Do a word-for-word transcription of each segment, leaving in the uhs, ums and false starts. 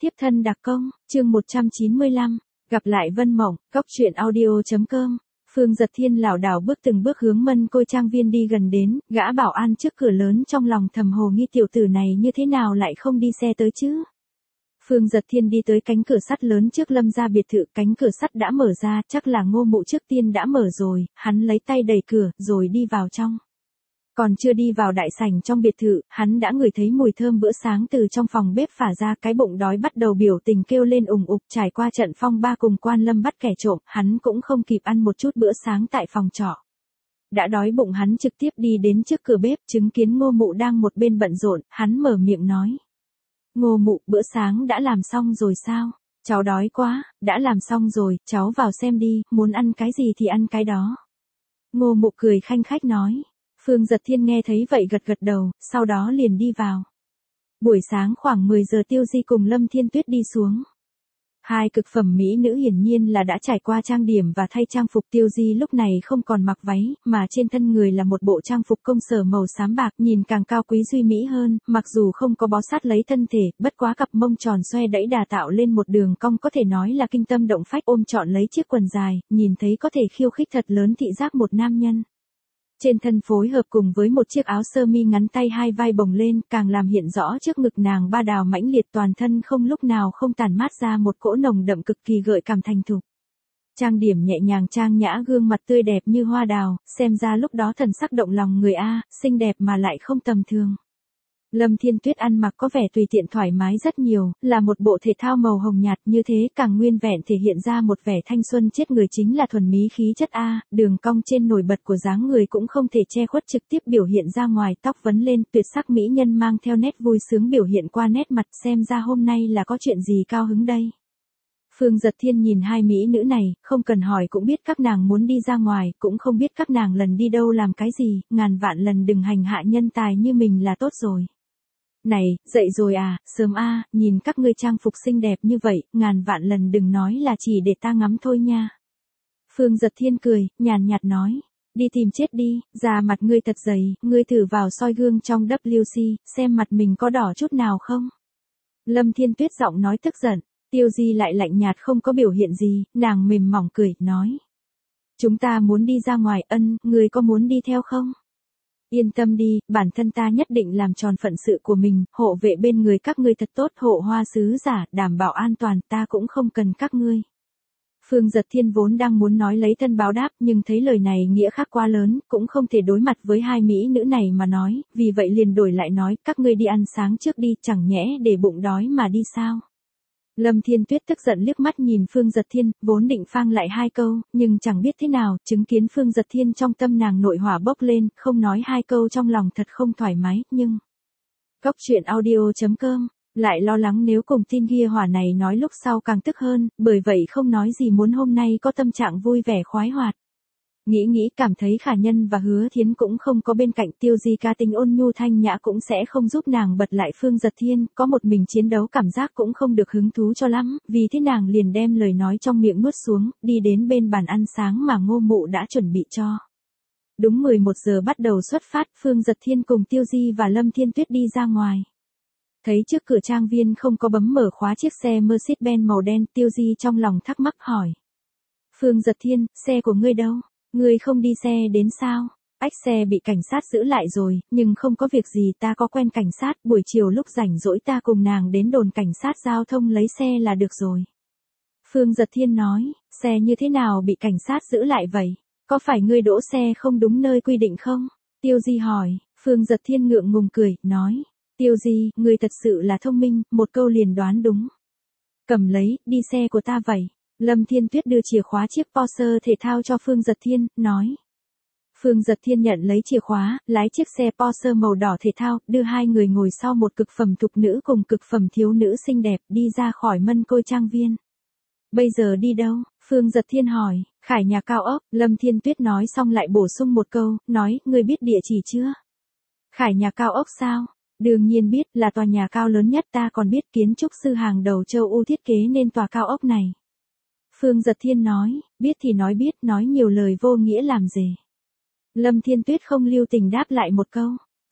Tiếp thân đặc công, chương một trăm chín mươi lăm, gặp lại Vân Mộng, cóc truyện audio.com. Phương Giật Thiên lảo đảo bước từng bước hướng Mân Côi trang viên đi gần đến, gã bảo an trước cửa lớn trong lòng thầm hồ nghi tiểu tử này như thế nào lại không đi xe tới chứ. Phương Giật Thiên đi tới cánh cửa sắt lớn trước Lâm gia biệt thự, cánh cửa sắt đã mở ra, chắc là Ngô Mụ trước tiên đã mở rồi, hắn lấy tay đẩy cửa, rồi đi vào trong. Còn chưa đi vào đại sảnh trong biệt thự, hắn đã ngửi thấy mùi thơm bữa sáng từ trong phòng bếp phả ra, cái bụng đói bắt đầu biểu tình kêu lên ùng ục. Trải qua trận phong ba cùng Quan Lâm bắt kẻ trộm, hắn cũng không kịp ăn một chút bữa sáng tại phòng trọ. Đã đói bụng hắn trực tiếp đi đến trước cửa bếp, chứng kiến Ngô Mụ đang một bên bận rộn, hắn mở miệng nói. Ngô Mụ, bữa sáng đã làm xong rồi sao? Cháu đói quá, đã làm xong rồi, cháu vào xem đi, muốn ăn cái gì thì ăn cái đó. Ngô Mụ cười khanh khách nói. Phương Giật Thiên nghe thấy vậy gật gật đầu, sau đó liền đi vào. Buổi sáng khoảng mười giờ Tiêu Di cùng Lâm Thiên Tuyết đi xuống. Hai cực phẩm mỹ nữ hiển nhiên là đã trải qua trang điểm và thay trang phục. Tiêu Di lúc này không còn mặc váy, mà trên thân người là một bộ trang phục công sở màu xám bạc, nhìn càng cao quý duy mỹ hơn, mặc dù không có bó sát lấy thân thể, bất quá cặp mông tròn xoe đẫy đà tạo lên một đường cong có thể nói là kinh tâm động phách. Ôm trọn lấy chiếc quần dài, nhìn thấy có thể khiêu khích thật lớn thị giác một nam nhân. Trên thân phối hợp cùng với một chiếc áo sơ mi ngắn tay hai vai bồng lên, càng làm hiện rõ trước ngực nàng ba đào mãnh liệt, toàn thân không lúc nào không tản mát ra một cỗ nồng đậm cực kỳ gợi cảm thành thục. Trang điểm nhẹ nhàng trang nhã, gương mặt tươi đẹp như hoa đào, xem ra lúc đó thần sắc động lòng người a, xinh đẹp mà lại không tầm thường. Lâm Thiên Tuyết ăn mặc có vẻ tùy tiện thoải mái rất nhiều, là một bộ thể thao màu hồng nhạt, như thế càng nguyên vẹn thể hiện ra một vẻ thanh xuân chết người, chính là thuần mỹ khí chất a, đường cong trên nổi bật của dáng người cũng không thể che khuất, trực tiếp biểu hiện ra ngoài, tóc vấn lên, tuyệt sắc mỹ nhân mang theo nét vui sướng biểu hiện qua nét mặt, xem ra hôm nay là có chuyện gì cao hứng đây. Phương Giật Thiên nhìn hai mỹ nữ này, không cần hỏi cũng biết các nàng muốn đi ra ngoài, cũng không biết các nàng lần đi đâu làm cái gì, ngàn vạn lần đừng hành hạ nhân tài như mình là tốt rồi. Này, dậy rồi à, sớm a, à, nhìn các ngươi trang phục xinh đẹp như vậy, ngàn vạn lần đừng nói là chỉ để ta ngắm thôi nha. Phương Giật Thiên cười, nhàn nhạt nói, đi tìm chết đi, da mặt ngươi thật dày, ngươi thử vào soi gương trong W C, xem mặt mình có đỏ chút nào không. Lâm Thiên Tuyết giọng nói tức giận, Tiêu Di lại lạnh nhạt không có biểu hiện gì, nàng mềm mỏng cười, nói. Chúng ta muốn đi ra ngoài, ân, ngươi có muốn đi theo không? Yên tâm đi, bản thân ta nhất định làm tròn phận sự của mình, hộ vệ bên người các ngươi thật tốt, hộ hoa sứ giả, đảm bảo an toàn, ta cũng không cần các ngươi. Phương Giật Thiên vốn đang muốn nói lấy thân báo đáp, nhưng thấy lời này nghĩa khác quá lớn, cũng không thể đối mặt với hai mỹ nữ này mà nói, vì vậy liền đổi lại nói, các ngươi đi ăn sáng trước đi, chẳng nhẽ để bụng đói mà đi sao? Lâm Thiên Tuyết tức giận liếc mắt nhìn Phương Giật Thiên, vốn định phang lại hai câu, nhưng chẳng biết thế nào, chứng kiến Phương Giật Thiên trong tâm nàng nội hỏa bốc lên, không nói hai câu trong lòng thật không thoải mái, nhưng... Cóc truyện audio.com, lại lo lắng nếu cùng tin ghi hỏa này nói lúc sau càng tức hơn, bởi vậy không nói gì muốn hôm nay có tâm trạng vui vẻ khoái hoạt. Nghĩ nghĩ cảm thấy Khả Nhân và Hứa Thiến cũng không có bên cạnh, Tiêu Di ca tính ôn nhu thanh nhã cũng sẽ không giúp nàng bật lại Phương Giật Thiên, có một mình chiến đấu cảm giác cũng không được hứng thú cho lắm, vì thế nàng liền đem lời nói trong miệng nuốt xuống, đi đến bên bàn ăn sáng mà Ngô Mụ đã chuẩn bị cho. Đúng mười một giờ bắt đầu xuất phát, Phương Giật Thiên cùng Tiêu Di và Lâm Thiên Tuyết đi ra ngoài. Thấy trước cửa trang viên không có bấm mở khóa chiếc xe Mercedes-Benz màu đen, Tiêu Di trong lòng thắc mắc hỏi. Phương Giật Thiên, xe của ngươi đâu? Ngươi không đi xe đến sao? Ách, xe bị cảnh sát giữ lại rồi, nhưng không có việc gì, ta có quen cảnh sát, buổi chiều lúc rảnh rỗi ta cùng nàng đến đồn cảnh sát giao thông lấy xe là được rồi. Phương Giật Thiên nói, xe như thế nào bị cảnh sát giữ lại vậy? Có phải ngươi đỗ xe không đúng nơi quy định không? Tiêu Di hỏi, Phương Giật Thiên ngượng ngùng cười, nói, Tiêu Di, ngươi thật sự là thông minh, một câu liền đoán đúng. Cầm lấy, đi xe của ta vậy. Lâm Thiên Tuyết đưa chìa khóa chiếc Porsche thể thao cho Phương Giật Thiên, nói. Phương Giật Thiên nhận lấy chìa khóa, lái chiếc xe Porsche màu đỏ thể thao, đưa hai người ngồi sau một cực phẩm thục nữ cùng cực phẩm thiếu nữ xinh đẹp, đi ra khỏi Mân Côi trang viên. Bây giờ đi đâu? Phương Giật Thiên hỏi. Khải nhà cao ốc. Lâm Thiên Tuyết nói xong lại bổ sung một câu, nói, ngươi biết địa chỉ chưa? Khải nhà cao ốc sao? Đương nhiên biết, là tòa nhà cao lớn nhất, ta còn biết kiến trúc sư hàng đầu châu Âu thiết kế nên tòa cao ốc này. Phương Giật Thiên nói, biết thì nói biết, nói nhiều lời vô nghĩa làm gì. Lâm Thiên Tuyết không lưu tình đáp lại một câu.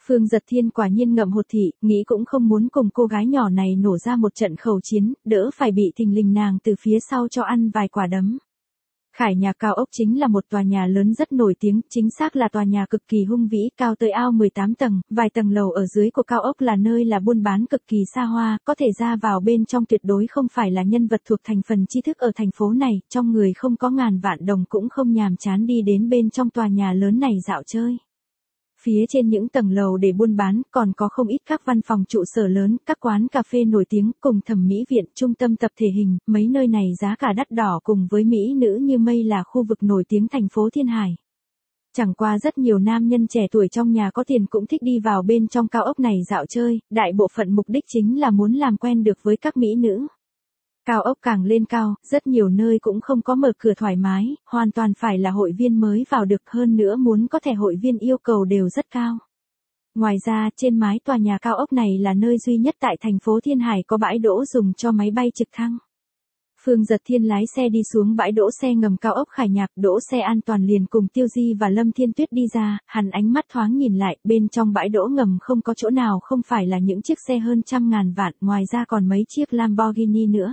Phương Dật Thiên quả nhiên ngậm hột thị, nghĩ cũng không muốn cùng cô gái nhỏ này nổ ra một trận khẩu chiến, đỡ phải bị thình lình nàng từ phía sau cho ăn vài quả đấm. Khải nhà cao ốc chính là một tòa nhà lớn rất nổi tiếng, chính xác là tòa nhà cực kỳ hung vĩ, cao tới ao mười tám tầng, vài tầng lầu ở dưới của cao ốc là nơi là buôn bán cực kỳ xa hoa, có thể ra vào bên trong tuyệt đối không phải là nhân vật thuộc thành phần tri thức ở thành phố này, trong người không có ngàn vạn đồng cũng không nhàm chán đi đến bên trong tòa nhà lớn này dạo chơi. Phía trên những tầng lầu để buôn bán, còn có không ít các văn phòng trụ sở lớn, các quán cà phê nổi tiếng, cùng thẩm mỹ viện, trung tâm tập thể hình, mấy nơi này giá cả đắt đỏ cùng với mỹ nữ như mây là khu vực nổi tiếng thành phố Thiên Hải. Chẳng qua rất nhiều nam nhân trẻ tuổi trong nhà có tiền cũng thích đi vào bên trong cao ốc này dạo chơi, đại bộ phận mục đích chính là muốn làm quen được với các mỹ nữ. Cao ốc càng lên cao, rất nhiều nơi cũng không có mở cửa thoải mái, hoàn toàn phải là hội viên mới vào được, hơn nữa muốn có thẻ hội viên yêu cầu đều rất cao. Ngoài ra, trên mái tòa nhà cao ốc này là nơi duy nhất tại thành phố Thiên Hải có bãi đỗ dùng cho máy bay trực thăng. Phương Dật Thiên lái xe đi xuống bãi đỗ xe ngầm cao ốc Khải Nhạc, đỗ xe an toàn liền cùng Tiêu Di và Lâm Thiên Tuyết đi ra, hắn ánh mắt thoáng nhìn lại, bên trong bãi đỗ ngầm không có chỗ nào không phải là những chiếc xe hơn trăm ngàn vạn, ngoài ra còn mấy chiếc Lamborghini nữa.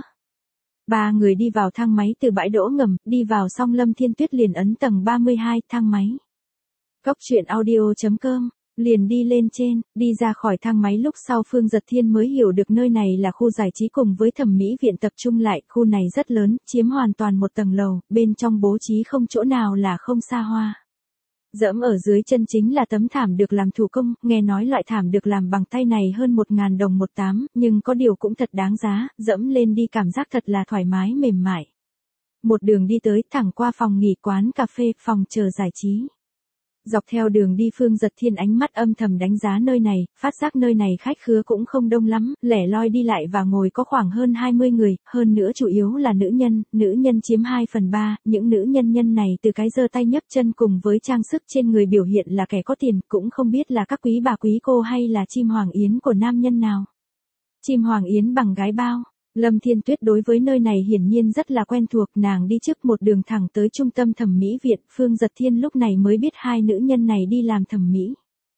Ba người đi vào thang máy từ bãi đỗ ngầm, đi vào xong Lâm Thiên Tuyết liền ấn tầng ba mươi hai, thang máy. Cốc truyện audio chấm com, liền đi lên trên, đi ra khỏi thang máy lúc sau Phương Dật Thiên mới hiểu được nơi này là khu giải trí cùng với thẩm mỹ viện tập trung lại, khu này rất lớn, chiếm hoàn toàn một tầng lầu, bên trong bố trí không chỗ nào là không xa hoa. Dẫm ở dưới chân chính là tấm thảm được làm thủ công, nghe nói loại thảm được làm bằng tay này hơn một ngàn đồng một tám, nhưng có điều cũng thật đáng giá, dẫm lên đi cảm giác thật là thoải mái mềm mại. Một đường đi tới thẳng qua phòng nghỉ, quán cà phê, phòng chờ giải trí. Dọc theo đường đi Phương Dật Thiên ánh mắt âm thầm đánh giá nơi này, phát giác nơi này khách khứa cũng không đông lắm, lẻ loi đi lại và ngồi có khoảng hơn hai mươi người, hơn nữa chủ yếu là nữ nhân, nữ nhân chiếm hai phần ba, những nữ nhân nhân này từ cái giơ tay nhấc chân cùng với trang sức trên người biểu hiện là kẻ có tiền, cũng không biết là các quý bà quý cô hay là chim hoàng yến của nam nhân nào. Chim hoàng yến bằng gái bao. Lâm Thiên Tuyết đối với nơi này hiển nhiên rất là quen thuộc, nàng đi trước một đường thẳng tới trung tâm thẩm mỹ viện, Phương Dật Thiên lúc này mới biết hai nữ nhân này đi làm thẩm mỹ.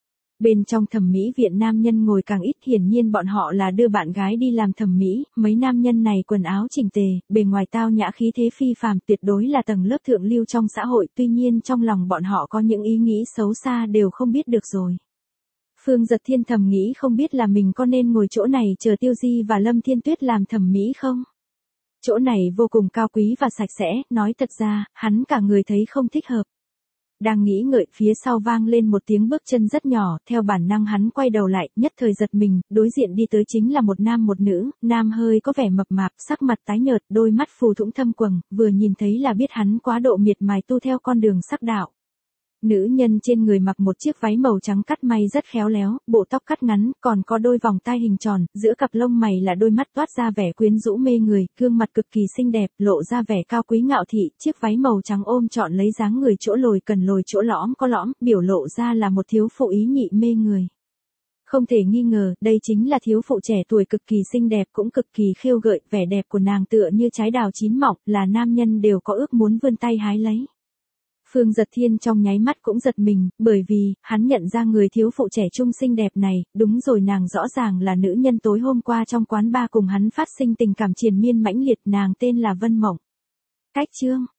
Bên trong thẩm mỹ viện nam nhân ngồi càng ít, hiển nhiên bọn họ là đưa bạn gái đi làm thẩm mỹ, mấy nam nhân này quần áo chỉnh tề, bề ngoài tao nhã khí thế phi phàm, tuyệt đối là tầng lớp thượng lưu trong xã hội, tuy nhiên trong lòng bọn họ có những ý nghĩ xấu xa đều không biết được rồi. Phương Dật Thiên thầm nghĩ không biết là mình có nên ngồi chỗ này chờ Tiêu Di và Lâm Thiên Tuyết làm thẩm mỹ không? Chỗ này vô cùng cao quý và sạch sẽ, nói thật ra, hắn cả người thấy không thích hợp. Đang nghĩ ngợi, phía sau vang lên một tiếng bước chân rất nhỏ, theo bản năng hắn quay đầu lại, nhất thời giật mình, đối diện đi tới chính là một nam một nữ, nam hơi có vẻ mập mạp, sắc mặt tái nhợt, đôi mắt phù thủng thâm quầng, vừa nhìn thấy là biết hắn quá độ miệt mài tu theo con đường sắc đạo. Nữ nhân trên người mặc một chiếc váy màu trắng cắt may rất khéo léo, bộ tóc cắt ngắn, còn có đôi vòng tai hình tròn, giữa cặp lông mày là đôi mắt toát ra vẻ quyến rũ mê người, gương mặt cực kỳ xinh đẹp, lộ ra vẻ cao quý ngạo thị, chiếc váy màu trắng ôm trọn lấy dáng người, chỗ lồi cần lồi chỗ lõm có lõm, biểu lộ ra là một thiếu phụ ý nhị mê người. Không thể nghi ngờ, đây chính là thiếu phụ trẻ tuổi cực kỳ xinh đẹp cũng cực kỳ khiêu gợi, vẻ đẹp của nàng tựa như trái đào chín mọng, là nam nhân đều có ước muốn vươn tay hái lấy. Phương Dật Thiên trong nháy mắt cũng giật mình, bởi vì, hắn nhận ra người thiếu phụ trẻ trung xinh đẹp này, đúng rồi, nàng rõ ràng là nữ nhân tối hôm qua trong quán bar cùng hắn phát sinh tình cảm triền miên mãnh liệt, nàng tên là Vân Mộng. Cách chương,